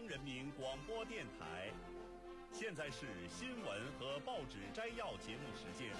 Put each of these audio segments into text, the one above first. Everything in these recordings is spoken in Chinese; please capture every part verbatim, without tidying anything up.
央人民广播电台，现在是新闻和报纸摘要节目时间。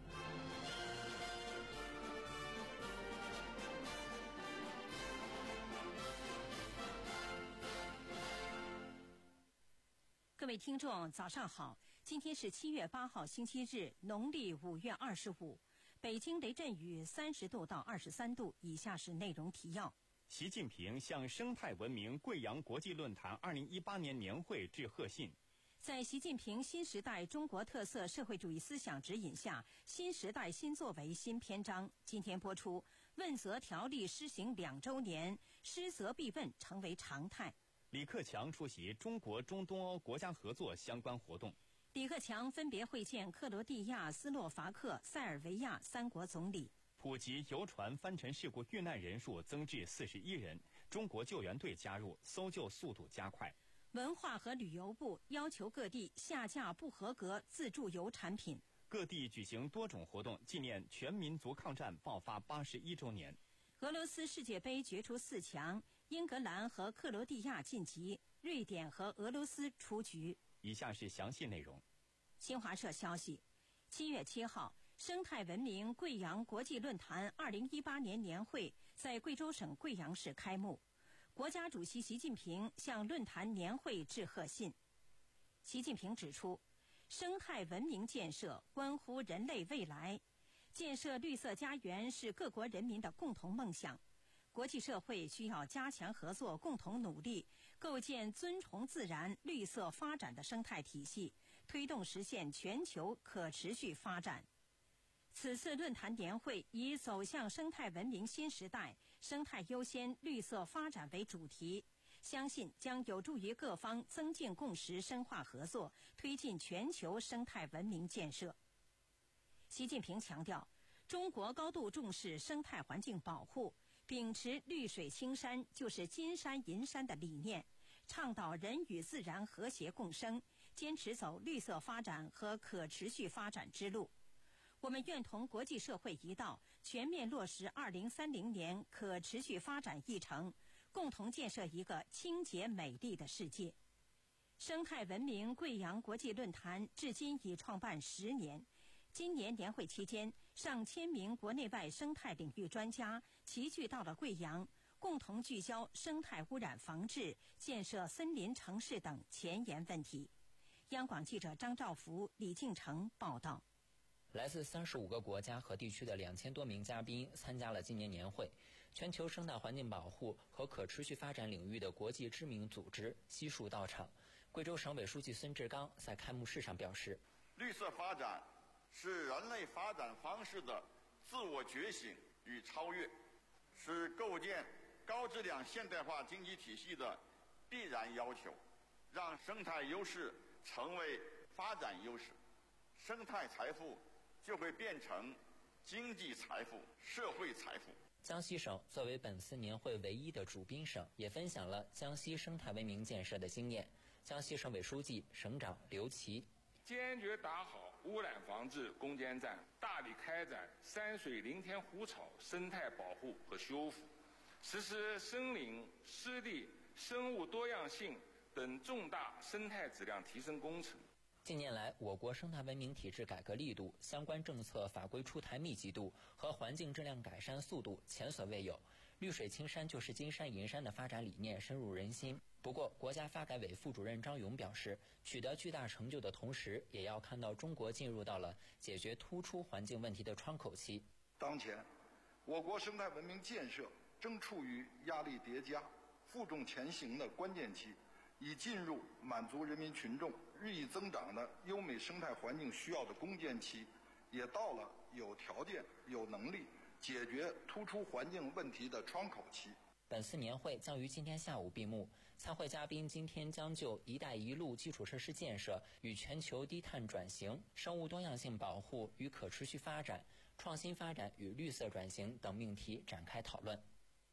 各位听众，早上好！今天是七月八号，星期日，农历五月二十五。北京雷阵雨三十度到二十三度。以下是内容提要。 习近平向生态文明贵阳国际论坛二零一八年年会致贺信。 在习近平新时代中国特色社会主义思想指引下，新时代新作为新篇章今天播出。问责条例施行两周年，失责必问成为常态。 李克强出席中国中东欧国家合作相关活动。 李克强分别会见克罗地亚、斯洛伐克、塞尔维亚三国总理。 普吉游船翻沉事故遇难人数增至四十一人，中国救援队加入，搜救速度加快。 文化和旅游部要求各地下架不合格自助游产品。 各地举行多种活动，纪念全民族抗战爆发八十一周年。 俄罗斯世界杯决出四强，英格兰和克罗地亚晋级，瑞典和俄罗斯出局。 以下是详细内容。 新华社消息，七月七号，生态文明贵阳国际论坛二零一八年年会在贵州省贵阳市开幕。国家主席习近平向论坛年会致贺信。习近平指出，生态文明建设关乎人类未来，建设绿色家园是各国人民的共同梦想。国际社会需要加强合作，共同努力，构建尊崇自然、绿色发展的生态体系，推动实现全球可持续发展。此次论坛年会以走向生态文明新时代、生态优先、绿色发展为主题，相信将有助于各方增进共识、深化合作，推进全球生态文明建设。习近平强调，中国高度重视生态环境保护，秉持绿水青山就是金山银山的理念，倡导人与自然和谐共生，坚持走绿色发展和可持续发展之路。我们愿同国际社会一道，全面落实二零三零年可持续发展议程，共同建设一个清洁美丽的世界。生态文明贵阳国际论坛至今已创办十年。今年年会期间，上千名国内外生态领域专家齐聚到了贵阳，共同聚焦生态污染防治、建设森林城市等前沿问题。央广记者张兆福、李敬成报道。 来自三十五个国家和地区的两千多名嘉宾参加了今年年会。全球生态环境保护和可持续发展领域的国际知名组织悉数到场。贵州省委书记孙志刚在开幕式上表示， 绿色发展是人类发展方式的自我觉醒与超越，是构建高质量现代化经济体系的必然要求，让生态优势成为发展优势，生态财富就会变成经济财富、社会财富。 江西省作为本次年会唯一的主宾省，也分享了江西生态文明建设的经验。江西省委书记、省长刘奇， 坚决打好污染防治攻坚战，大力开展山水林田湖草生态保护和修复，实施森林、湿地、生物多样性等重大生态质量提升工程。 近年来，我国生态文明体制改革力度、相关政策法规出台密集度和环境质量改善速度前所未有。绿水青山就是金山银山的发展理念深入人心。不过，国家发改委副主任张勇表示，取得巨大成就的同时，也要看到中国进入到了解决突出环境问题的窗口期。 当前，我国生态文明建设正处于压力叠加、负重前行的关键期，已进入满足人民群众日益增长的优美生态环境需要的攻坚期，也到了有条件、有能力解决突出环境问题的窗口期。 本次年会将于今天下午闭幕，参会嘉宾今天将就“一带一路”基础设施建设与全球低碳转型、生物多样性保护与可持续发展、创新发展与绿色转型等命题展开讨论。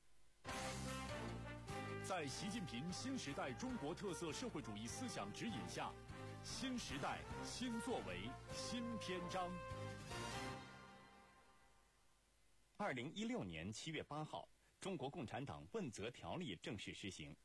在习近平新时代中国特色社会主义思想指引下，新时代新作为新篇章。 二零一六年七月八号，中国共产党问责条例正式施行。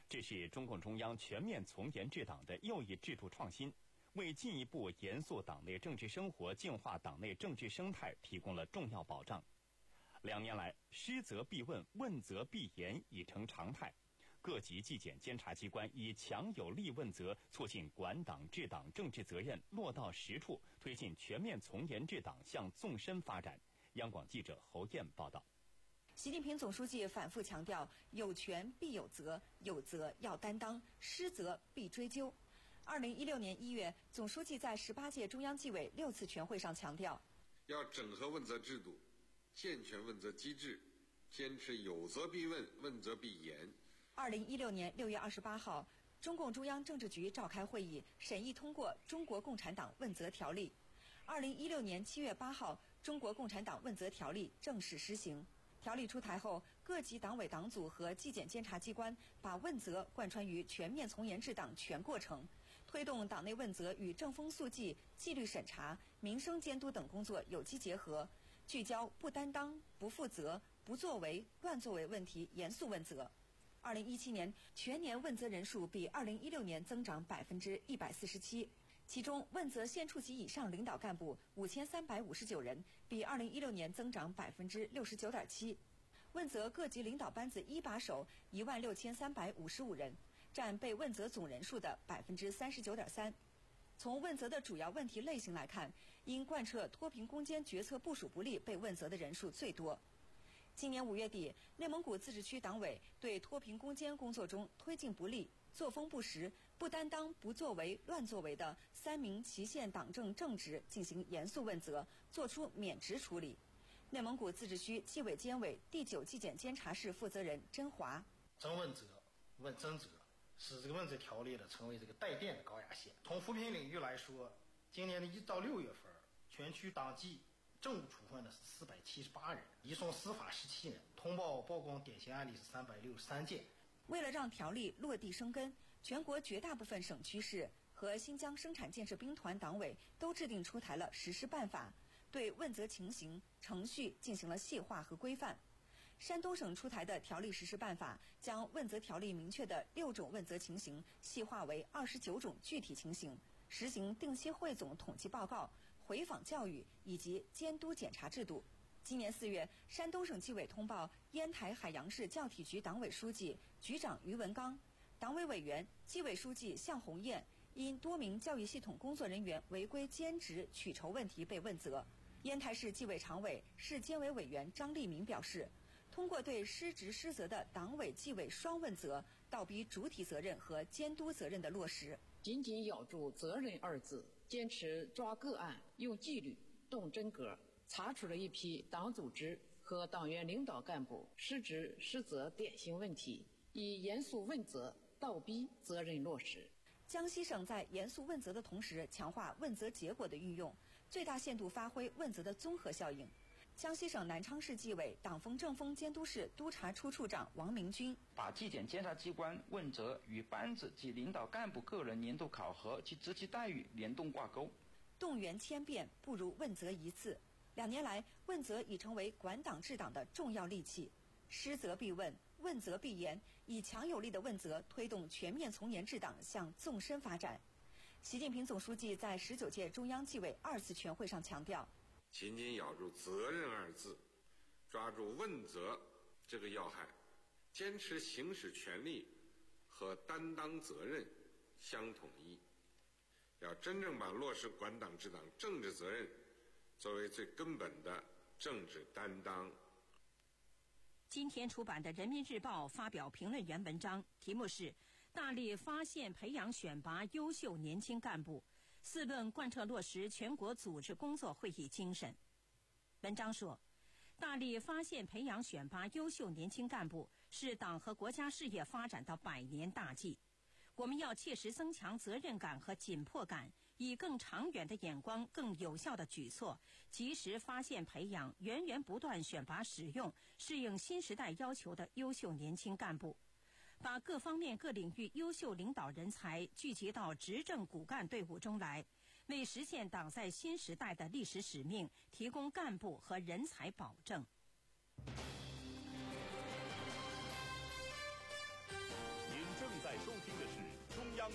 这是中共中央全面从严治党的又一制度创新，为进一步严肃党内政治生活、净化党内政治生态提供了重要保障。两年来，失责必问、问责必严已成常态。各级纪检监察机关以强有力问责，促进管党治党政治责任落到实处，推进全面从严治党向纵深发展。央广记者侯燕报道。 习近平总书记反复强调，有权必有责，有责要担当，失责必追究。二零一六年一月，总书记在十八届中央纪委六次全会上强调， 要整合问责制度，健全问责机制，坚持有责必问、问责必严。 二零一六年六月二十八号，中共中央政治局召开会议，审议通过《中国共产党问责条例》。二零一六年七月八号，《中国共产党问责条例》正式施行。条例出台后，各级党委党组和纪检监察机关把问责贯穿于全面从严治党全过程，推动党内问责与正风肃纪、纪律审查、民生监督等工作有机结合，聚焦不担当、不负责、不作为、乱作为问题，严肃问责。二零一七年全年问责人数比二零一六年增长百分之一百四十七，其中问责县处级以上领导干部五千三百五十九人，比二零一六年增长百分之六十九点七；问责各级领导班子一把手一万六千三百五十五人，占被问责总人数的百分之三十九点三。从问责的主要问题类型来看，因贯彻脱贫攻坚决策部署不力被问责的人数最多。今年五月底，内蒙古自治区党委对脱贫攻坚工作中推进不力、作风不实、不担当、不作为、乱作为的三名祁县党政正职进行严肃问责，作出免职处理。内蒙古自治区纪委监委第九纪检监察室负责人甄华： 真问责、问真责，使这个问责条例的成为这个带电的高压线。从扶贫领域来说，今年的一到六月份，全区党纪政务处分的是四百七十八人，移送司法十七人，通报曝光典型案例是三百六十三件。 为了让条例落地生根，全国绝大部分省区市和新疆生产建设兵团党委都制定出台了实施办法，对问责情形、程序进行了细化和规范。山东省出台的条例实施办法，将问责条例明确的六种问责情形细化为二十九种具体情形，实行定期汇总统计报告、回访教育以及监督检查制度。今年四月，山东省纪委通报烟台海洋市教体局党委书记、局长于文刚，党委委员、纪委书记向红艳因多名教育系统工作人员违规兼职取酬问题被问责。烟台市纪委常委、市监委委员张立民表示，通过对失职失责的党委纪委双问责，倒逼主体责任和监督责任的落实。 紧紧咬住责任二字，坚持抓个案、用纪律、动真格，查出了一批党组织和党员领导干部失职失责典型问题，以严肃问责倒逼责任落实。 江西省在严肃问责的同时，强化问责结果的运用，最大限度发挥问责的综合效应。江西省南昌市纪委党风政风监督室督察处处长王明军把纪检监察机关问责与班子及领导干部个人年度考核及职级待遇联动挂钩。 动员千变不如问责一次。两年来，问责已成为管党治党的重要利器。失责必问，问责必严，以强有力的问责推动全面从严治党向纵深发展。习近平总书记在十九届中央纪委二次全会上强调， 紧紧咬住责任二字，抓住问责这个要害，坚持行使权力和担当责任相统一，要真正把落实管党治党政治责任作为最根本的政治担当。 今天出版的《人民日报》发表评论员文章，题目是大力发现培养选拔优秀年轻干部，四论贯彻落实全国组织工作会议精神。文章说，大力发现培养选拔优秀年轻干部是党和国家事业发展的百年大计。我们要切实增强责任感和紧迫感，以更长远的眼光、更有效的举措，及时发现培养、源源不断选拔使用适应新时代要求的优秀年轻干部，把各方面各领域优秀领导人才聚集到执政骨干队伍中来，为实现党在新时代的历史使命提供干部和人才保证。 您正在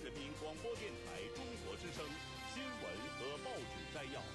人民广播电台中国之声新闻和报纸摘要。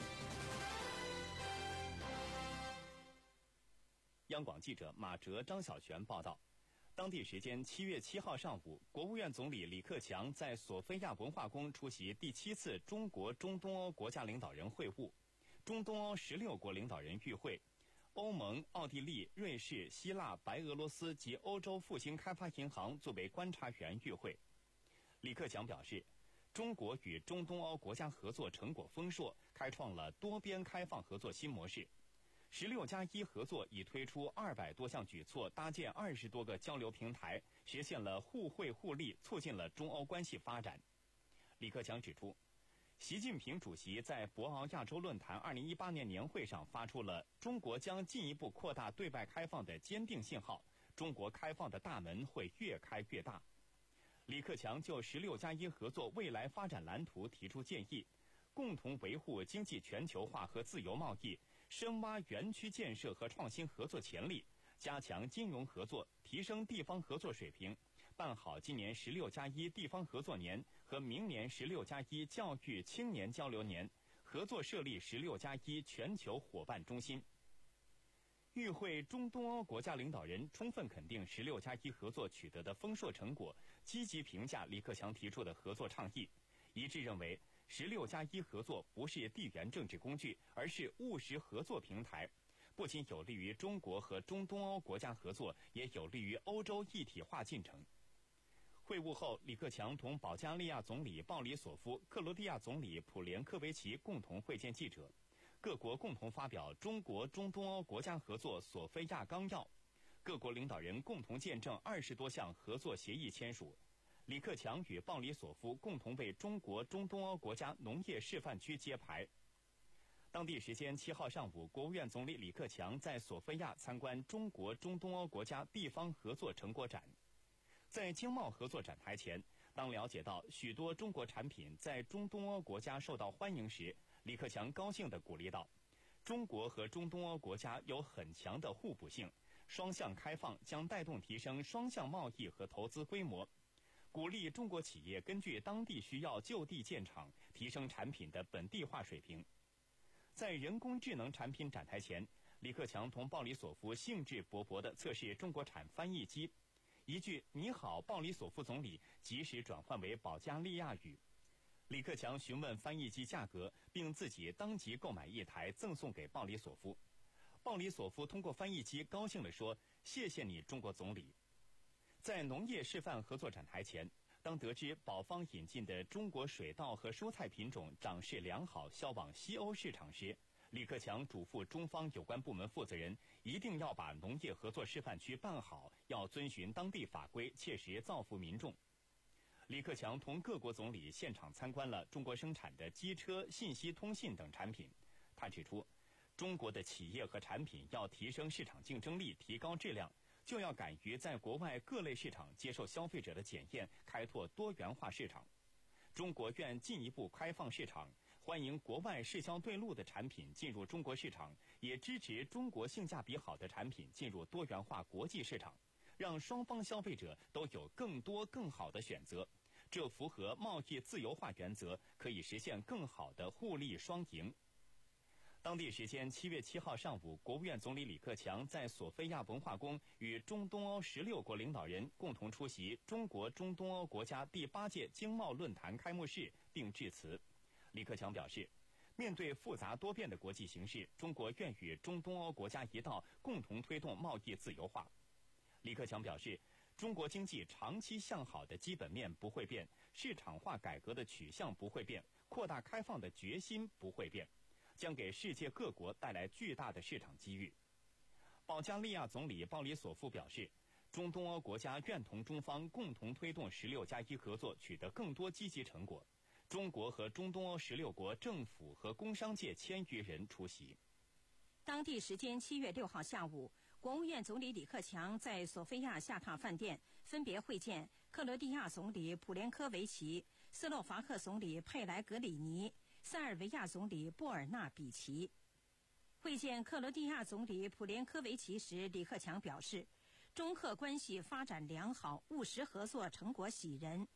央广记者马哲、张小璇报道。当地时间七月七号上午，国务院总理李克强在索菲亚文化宫出席第七次中国中东欧国家领导人会晤，中东欧十六国领导人与会，欧盟、奥地利、瑞士、希腊、白俄罗斯及欧洲复兴开发银行作为观察员与会。李克强表示，中国与中东欧国家合作成果丰硕，开创了多边开放合作新模式。十六加一合作已推出二百多项举措，搭建二十多个交流平台，实现了互惠互利，促进了中欧关系发展。李克强指出，习近平主席在博鳌亚洲论坛二零一八年年会上发出了中国将进一步扩大对外开放的坚定信号，中国开放的大门会越开越大。李克强就十六加一合作未来发展蓝图提出建议，共同维护经济全球化和自由贸易，深挖园区建设和创新合作潜力，加强金融合作，提升地方合作水平，办好今年十六加一地方合作年和明年十六加一教育青年交流年，合作设立十六加一全球伙伴中心。与会中东欧国家领导人充分肯定十六加一合作取得的丰硕成果，积极评价李克强提出的合作倡议，一致认为十六加一合作不是地缘政治工具，而是务实合作平台，不仅有利于中国和中东欧国家合作，也有利于欧洲一体化进程。会晤后，李克强同保加利亚总理鲍里索夫、克罗地亚总理普连科维奇共同会见记者，各国共同发表中国中东欧国家合作索菲亚纲要，各国领导人共同见证二十多项合作协议签署。李克强与鲍里索夫共同为中国中东欧国家农业示范区揭牌。当地时间七号上午，国务院总理李克强在索菲亚参观中国中东欧国家地方合作成果展。在经贸合作展台前，当了解到许多中国产品在中东欧国家受到欢迎时，李克强高兴地鼓励道：“中国和中东欧国家有很强的互补性，双向开放将带动提升双向贸易和投资规模。”鼓励中国企业根据当地需要就地建厂，提升产品的本地化水平。在人工智能产品展台前，李克强同鲍里索夫兴致勃勃地测试中国产翻译机，一句“你好，鲍里索夫总理”及时转换为保加利亚语。李克强询问翻译机价格，并自己当即购买一台赠送给鲍里索夫。鲍里索夫通过翻译机高兴地说：“谢谢你，中国总理。”在农业示范合作展台前，当得知保方引进的中国水稻和蔬菜品种长势良好，销往西欧市场时，李克强嘱咐中方有关部门负责人一定要把农业合作示范区办好，要遵循当地法规，切实造福民众。李克强同各国总理现场参观了中国生产的机车、信息通信等产品。他指出，中国的企业和产品要提升市场竞争力，提高质量，就要敢于在国外各类市场接受消费者的检验，开拓多元化市场。中国愿进一步开放市场，欢迎国外市销对路的产品进入中国市场，也支持中国性价比好的产品进入多元化国际市场，让双方消费者都有更多更好的选择。这符合贸易自由化原则，可以实现更好的互利双赢。当地时间七月七号上午，国务院总理李克强在索菲亚文化宫与中东欧十六国领导人共同出席中国中东欧国家第八届经贸论坛开幕式并致辞。李克强表示，面对复杂多变的国际形势，中国愿与中东欧国家一道，共同推动贸易自由化。李克强表示，中国经济长期向好的基本面不会变，市场化改革的取向不会变，扩大开放的决心不会变，将给世界各国带来巨大的市场机遇。保加利亚总理鲍里索夫表示，中东欧国家愿同中方共同推动十六加一合作取得更多积极成果。中国和中东欧十六国政府和工商界千余人出席。 当地时间七月六号下午，国务院总理李克强在索菲亚下榻饭店分别会见克罗地亚总理普连科维奇、斯洛伐克总理佩莱格里尼、塞尔维亚总理布尔纳比奇。会见克罗地亚总理普连科维奇时，李克强表示，中克关系发展良好，务实合作成果喜人。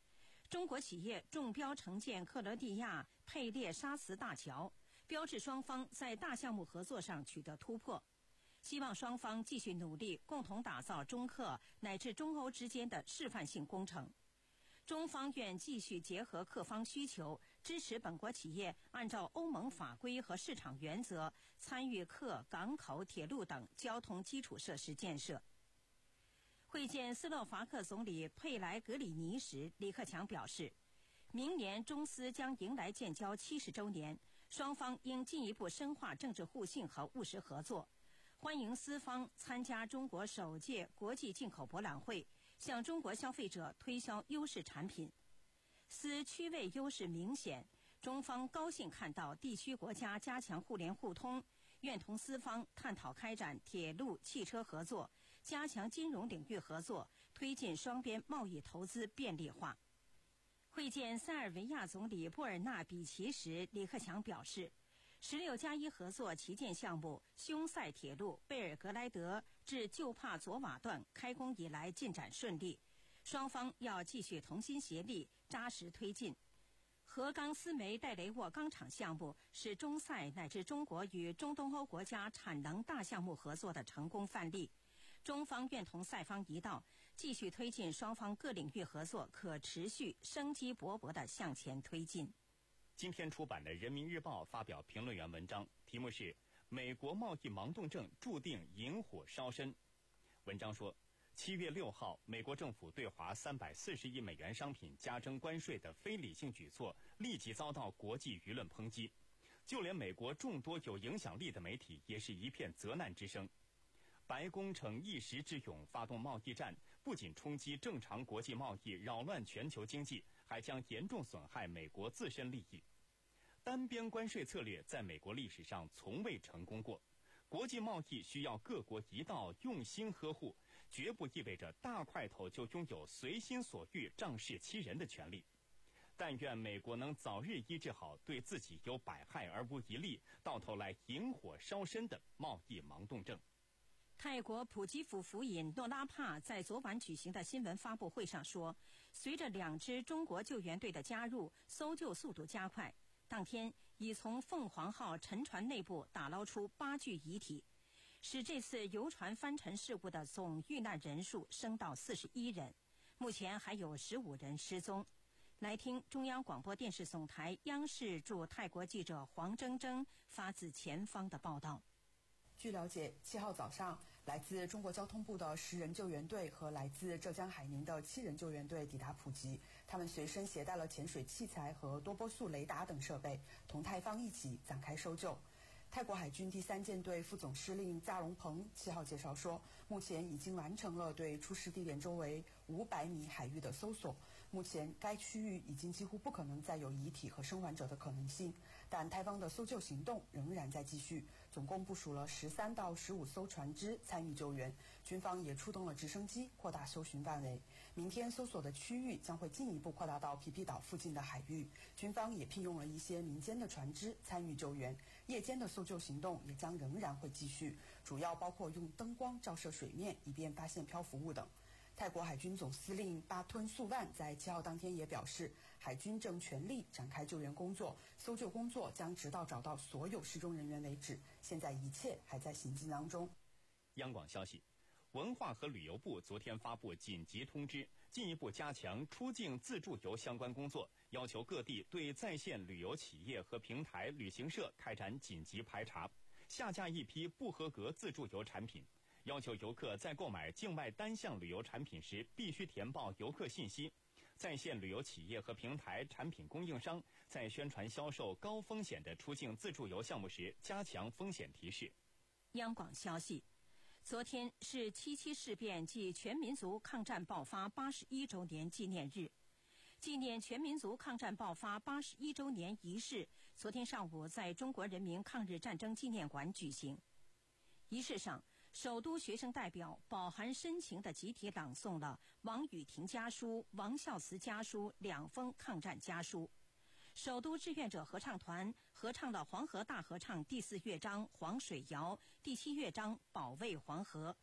中国企业中标承建克罗地亚佩列沙茨大桥，标志双方在大项目合作上取得突破。希望双方继续努力，共同打造中克乃至中欧之间的示范性工程。中方愿继续结合克方需求，支持本国企业按照欧盟法规和市场原则参与克港口、铁路等交通基础设施建设。会见斯洛伐克总理佩莱格里尼时，李克强表示，明年中斯将迎来建交七十周年，双方应进一步深化政治互信和务实合作，欢迎斯方参加中国首届国际进口博览会，向中国消费者推销优势产品。斯区位优势明显，中方高兴看到地区国家加强互联互通，愿同斯方探讨开展铁路、汽车合作，加强金融领域合作，推进双边贸易投资便利化。会见塞尔维亚总理布尔纳比奇时，李克强表示，十六加一合作旗舰项目匈塞铁路贝尔格莱德至旧帕佐瓦段开工以来进展顺利，双方要继续同心协力，扎实推进。河钢斯煤戴雷沃钢厂项目是中塞乃至中国与中东欧国家产能大项目合作的成功范例。中方愿同塞方一道，继续推进双方各领域合作可持续、生机勃勃地向前推进。 今天出版的《人民日报》发表评论员文章，题目是《美国贸易盲动症注定引火烧身》。文章说，七月六号，美国政府对华三百四十亿美元商品加征关税的非理性举措，立即遭到国际舆论抨击，就连美国众多有影响力的媒体也是一片责难之声。白宫逞一时之勇发动贸易战，不仅冲击正常国际贸易，扰乱全球经济，还将严重损害美国自身利益。单边关税策略在美国历史上从未成功过，国际贸易需要各国一道用心呵护，绝不意味着大块头就拥有随心所欲、仗势欺人的权利。但愿美国能早日医治好对自己有百害而无一利，到头来引火烧身的贸易盲动症。 泰国普吉府府尹诺拉帕在昨晚举行的新闻发布会上说，随着两支中国救援队的加入，搜救速度加快。当天已从凤凰号沉船内部打捞出八具遗体，使这次游船翻沉事故的总遇难人数升到四十一人，目前还有十五人失踪。来听中央广播电视总台央视驻泰国记者黄铮铮发自前方的报道。 据了解，七号早上，来自中国交通部的十人救援队和来自浙江海宁的七人救援队抵达普吉，他们随身携带了潜水器材和多波速雷达等设备，同泰方一起展开搜救。泰国海军第三舰队副总司令扎龙鹏七号介绍说，目前已经完成了对出事地点周围五百米海域的搜索，目前该区域已经几乎不可能再有遗体和生还者的可能性，但泰方的搜救行动仍然在继续，总共部署了十三到十五艘船只参与救援，军方也出动了直升机扩大搜寻范围。明天搜索的区域将会进一步扩大到皮皮岛附近的海域，军方也聘用了一些民间的船只参与救援，夜间的搜救行动也将仍然会继续，主要包括用灯光照射水面，以便发现漂浮物等。泰国海军总司令巴吞素万在七号当天也表示，海军正全力展开救援工作，搜救工作将直到找到所有失踪人员为止，现在一切还在行进当中。 央广消息，文化和旅游部昨天发布紧急通知，进一步加强出境自助游相关工作，要求各地对在线旅游企业和平台旅行社开展紧急排查，下架一批不合格自助游产品，要求游客在购买境外单项旅游产品时必须填报游客信息。在线旅游企业和平台产品供应商在宣传销售高风险的出境自助游项目时，加强风险提示。 央广消息，昨天是七七事变暨全民族抗战爆发八十一周年纪念日。纪念全民族抗战爆发八十一周年仪式，昨天上午在中国人民抗日战争纪念馆举行。仪式上，首都学生代表饱含深情地集体朗诵了王雨婷家书、王孝慈家书两封抗战家书。首都志愿者合唱团合唱了黄河大合唱第四乐章《黄水谣》，第七乐章《保卫黄河》，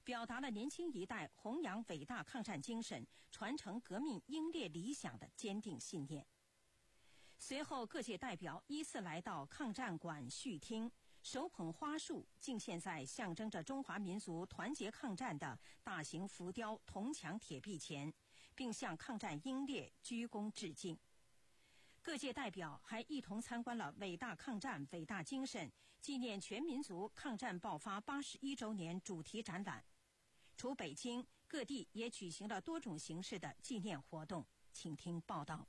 表达了年轻一代弘扬伟大抗战精神、传承革命英烈理想的坚定信念。随后，各界代表依次来到抗战馆续听，手捧花束敬献在象征着中华民族团结抗战的大型浮雕铜墙铁壁前，并向抗战英烈鞠躬致敬。各界代表还一同参观了伟大抗战伟大精神纪念全民族抗战爆发八十一周年主题展览。除北京，各地也举行了多种形式的纪念活动。请听报道。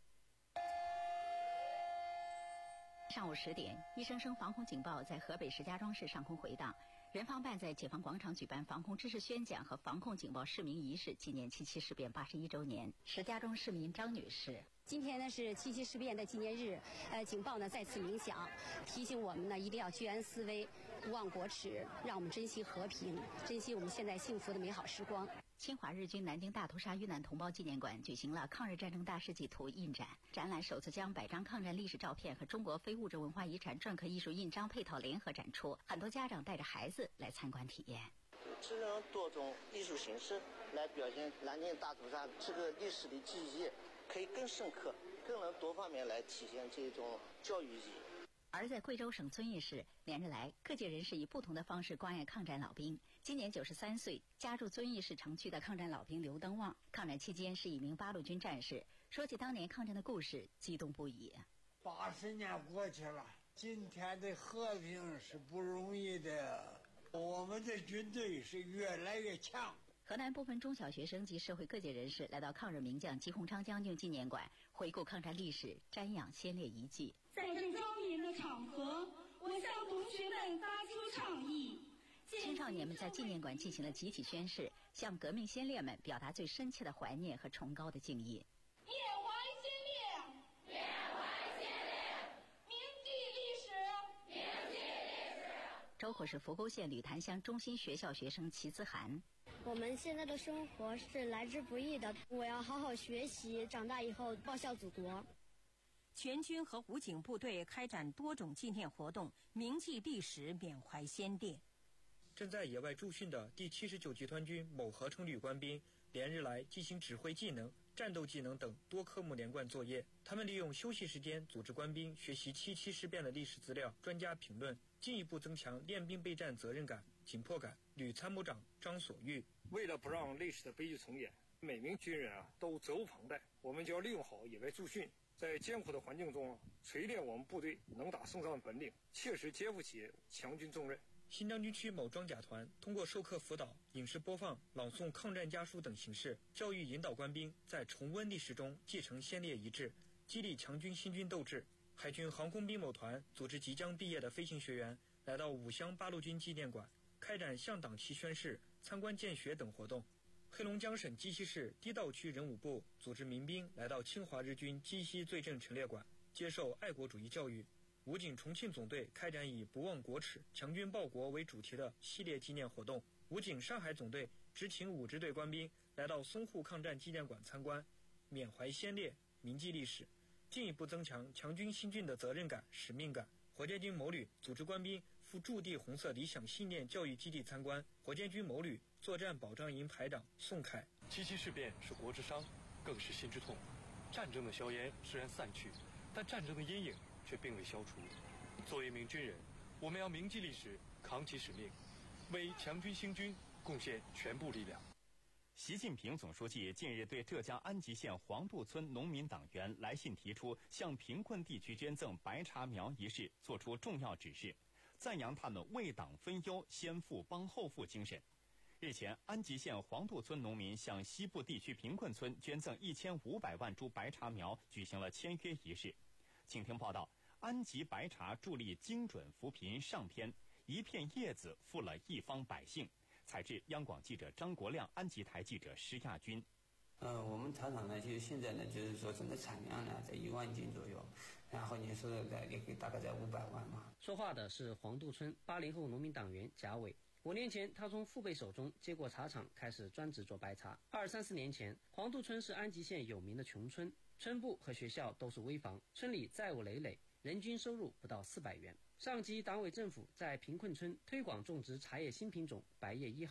上午十点，一声声防空警报在河北石家庄市上空回荡。人防办在解放广场举办防空知识宣讲和防空警报示明仪式，纪念七七事变八十一周年。石家庄市民张女士： 今天呢是七七事变的纪念日，呃，警报呢再次鸣响，提醒我们呢一定要居安思危，勿忘国耻，让我们珍惜和平，珍惜我们现在幸福的美好时光。 侵华日军南京大屠杀遇难同胞纪念馆举行了抗日战争大事记图印展，展览首次将百张抗战历史照片和中国非物质文化遗产篆刻艺术印章配套联合展出，很多家长带着孩子来参观体验。 只能多种艺术形式来表现南京大屠杀这个历史的记忆，可以更深刻，更能多方面来体现这种教育意义。 而在贵州省遵义市，连日来各界人士以不同的方式关爱抗战老兵。今年九十三岁，家住遵义市城区的抗战老兵刘登旺，抗战期间是一名八路军战士。说起当年抗战的故事，激动不已。 八十年过去了，今天的和平是不容易的，我们的军队是越来越强。 河南部分中小学生及社会各界人士来到抗日名将吉鸿昌将军纪念馆，回顾抗战历史，瞻仰先烈遗迹。 在这庄严的场合，我向同学们发出倡议。 青少年们在纪念馆进行了集体宣誓，向革命先烈们表达最深切的怀念和崇高的敬意。 缅怀先烈，缅怀先烈，铭记历史，铭记历史。 周口市扶沟县吕潭乡中心学校学生齐子涵。 我们现在的生活是来之不易的，我要好好学习，长大以后报效祖国。 全军和武警部队开展多种纪念活动，铭记历史，缅怀先烈。 正在野外驻训的第七十九集团军某合成旅官兵，连日来进行指挥技能、战斗技能等多科目连贯作业。他们利用休息时间组织官兵学习七七事变的历史资料、专家评论，进一步增强练兵备战责任感、紧迫感。旅参谋长张所玉： 为了不让历史的悲剧重演，每名军人啊都责无旁贷，我们就要利用好野外驻训，在艰苦的环境中啊，锤炼我们部队能打胜仗的本领，切实肩负起强军重任。 新疆军区某装甲团通过授课辅导、影视播放、朗诵抗战家书等形式，教育引导官兵在重温历史中继承先烈遗志，激励强军新军斗志。海军航空兵某团组织即将毕业的飞行学员来到五乡八路军纪念馆，开展向党旗宣誓、参观见学等活动。黑龙江省鸡西市低道区人武部组织民兵来到侵华日军鸡西罪证陈列馆，接受爱国主义教育。武警重庆总队开展以不忘国耻、强军报国为主题的系列纪念活动。武警上海总队执勤五支队官兵来到淞沪抗战纪念馆参观，缅怀先烈，铭记历史，进一步增强强军新军的责任感、使命感。火箭军某旅组织官兵赴驻地红色理想信念教育基地参观，火箭军某旅作战保障营排长宋凯： 七七事变是国之伤，更是心之痛。战争的硝烟虽然散去，但战争的阴影却并未消除。作为一名军人，我们要铭记历史，扛起使命，为强军兴军贡献全部力量。 习近平总书记近日对浙江安吉县黄渡村农民党员来信提出向贫困地区捐赠白茶苗一事作出重要指示，赞扬他们为党分忧、先富帮后富精神。日前，安吉县黄渡村农民向西部地区贫困村捐赠一千五百万株白茶苗，举行了签约仪式。请听报道：安吉白茶助力精准扶贫上篇，一片叶子富了一方百姓。采制央广记者张国亮，安吉台记者施亚军。 呃，我们茶厂呢，就是现在呢，就是说整个产量呢在一万斤左右，然后年收入在也大概在五百万嘛。 说话的是黄渡村八零后农民党员贾伟。五年前，他从父辈手中接过茶厂，开始专职做白茶。二三四年前，黄渡村是安吉县有名的穷村，村部和学校都是危房，村里债务累累，人均收入不到四百元。上级党委政府在贫困村推广种植茶叶新品种白叶一号，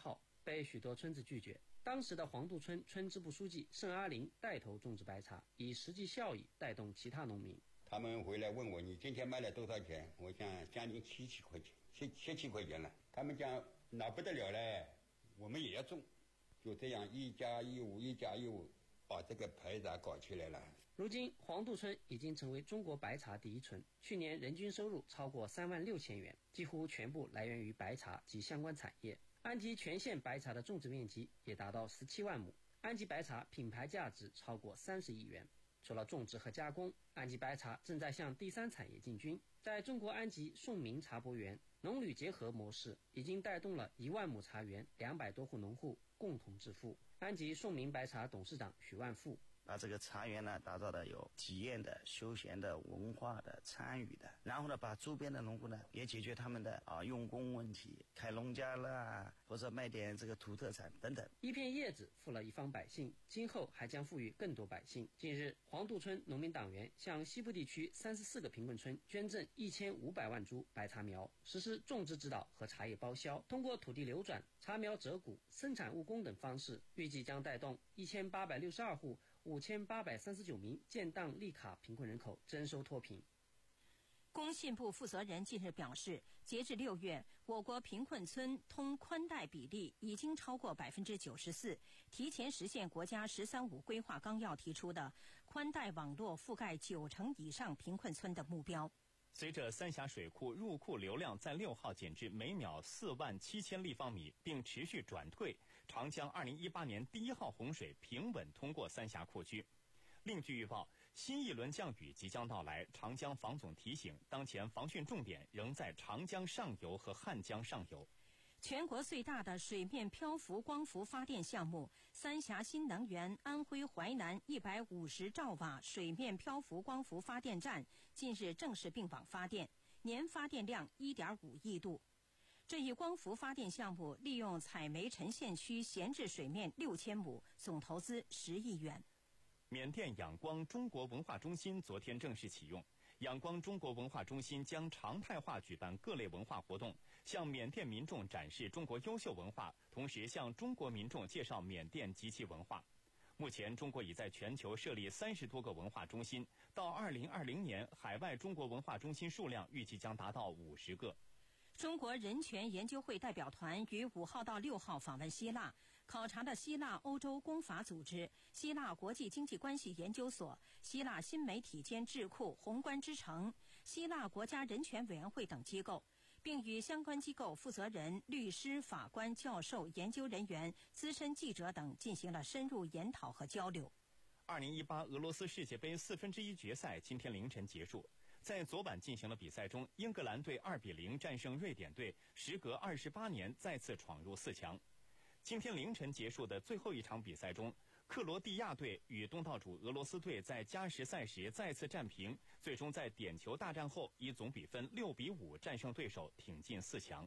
被许多村子拒绝。当时的黄渡村村支部书记盛阿林带头种植白茶，以实际效益带动其他农民。 他们回来问我，你今天卖了多少钱？我讲将近七千块钱，七七千块钱了。他们讲那不得了嘞，我们也要种。就这样一加一五，一加一五，把这个白茶搞起来了。 如今黄渡村已经成为中国白茶第一村，去年人均收入超过三万六千元，几乎全部来源于白茶及相关产业。安吉全县白茶的种植面积也达到十七万亩，安吉白茶品牌价值超过三十亿元。除了种植和加工，安吉白茶正在向第三产业进军。在中国安吉宋明茶博园，农旅结合模式已经带动了一万亩茶园、两百多户农户共同致富。安吉宋明白茶董事长许万富。 把这个茶园呢打造的有体验的、休闲的、文化的、参与的，然后呢把周边的农户呢也解决他们的啊用工问题，开农家乐或者卖点这个土特产等等。 一片叶子富了一方百姓，今后还将富裕更多百姓。近日，黄渡村农民党员向西部地区三十四个贫困村捐赠一千五百万株白茶苗，实施种植指导和茶叶包销，通过土地流转、茶苗折谷、生产务工等方式，预计将带动一千八百六十二户五千八百三十九名建档立卡贫困人口征收脱贫。 工信部负责人近日表示，截至六月，我国贫困村通宽带比例已经超过百分之九十四，提前实现国家“十三五”规划纲要提出的宽带网络覆盖九成以上贫困村的目标。 随着三峡水库入库流量在六号减至每秒四万七千立方米，并持续转退，长江二零一八年第一号洪水平稳通过三峡库区。另据预报，新一轮降雨即将到来，长江防总提醒，当前防汛重点仍在长江上游和汉江上游。 全国最大的水面漂浮光伏发电项目三峡新能源安徽淮南一百五十兆瓦水面漂浮光伏发电站近日正式并网发电，年发电量 一点五亿度。这一光伏发电项目利用采煤沉县区闲置水面六千亩，总投资十亿元。 缅甸仰光中国文化中心昨天正式启用。仰光中国文化中心将常态化举办各类文化活动，向缅甸民众展示中国优秀文化，同时向中国民众介绍缅甸及其文化。目前，中国已在全球设立三十多个文化中心，到二零二零年，海外中国文化中心数量预计将达到五十个。 中国人权研究会代表团于五号到六号访问希腊，考察了希腊欧洲公法组织、希腊国际经济关系研究所、希腊新媒体间智库宏观之城、希腊国家人权委员会等机构，并与相关机构负责人、律师、法官、教授、研究人员、资深记者等进行了深入研讨和交流。 二零一八俄罗斯世界杯四分之一决赛今天凌晨结束。在昨晚进行的比赛中，英格兰队二比零战胜瑞典队，时隔二十八年再次闯入四强。今天凌晨结束的最后一场比赛中，克罗地亚队与东道主俄罗斯队在加时赛时再次战平，最终在点球大战后以总比分六比五战胜对手，挺进四强。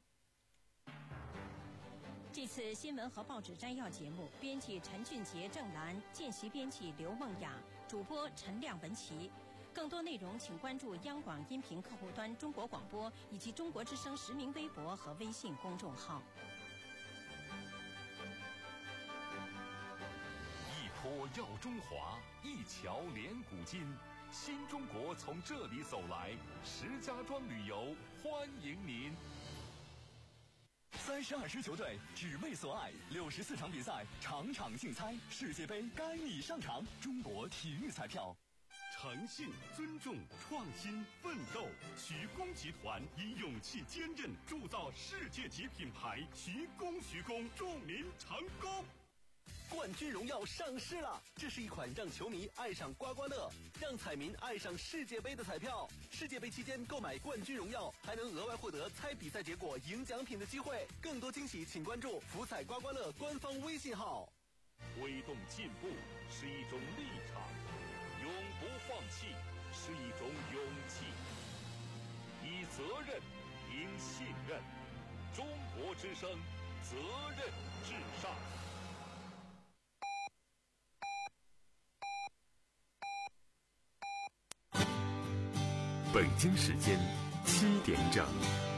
这次新闻和报纸摘要节目，编辑陈俊杰、郑兰，见习编辑刘梦雅，主播陈亮、文琪。更多内容请关注央广音频客户端中国广播以及中国之声实名微博和微信公众号。 一坡耀中华，一桥连古今，新中国从这里走来。石家庄旅游欢迎您。三十二支球队只为所爱，六十四场比赛，场场竞猜，世界杯该你上场。中国体育彩票。诚信、尊重、创新、奋斗，徐工集团以勇气坚韧铸造世界级品牌。徐工，徐工，祝您成功！ 冠军荣耀上市了，这是一款让球迷爱上刮刮乐，让彩民爱上世界杯的彩票。世界杯期间购买冠军荣耀，还能额外获得猜比赛结果、赢奖品的机会。更多惊喜，请关注福彩刮刮乐官方微信号。 推动进步是一种立场。永不放弃是一种勇气，以责任赢信任。中国之声，责任至上。 北京时间七点整。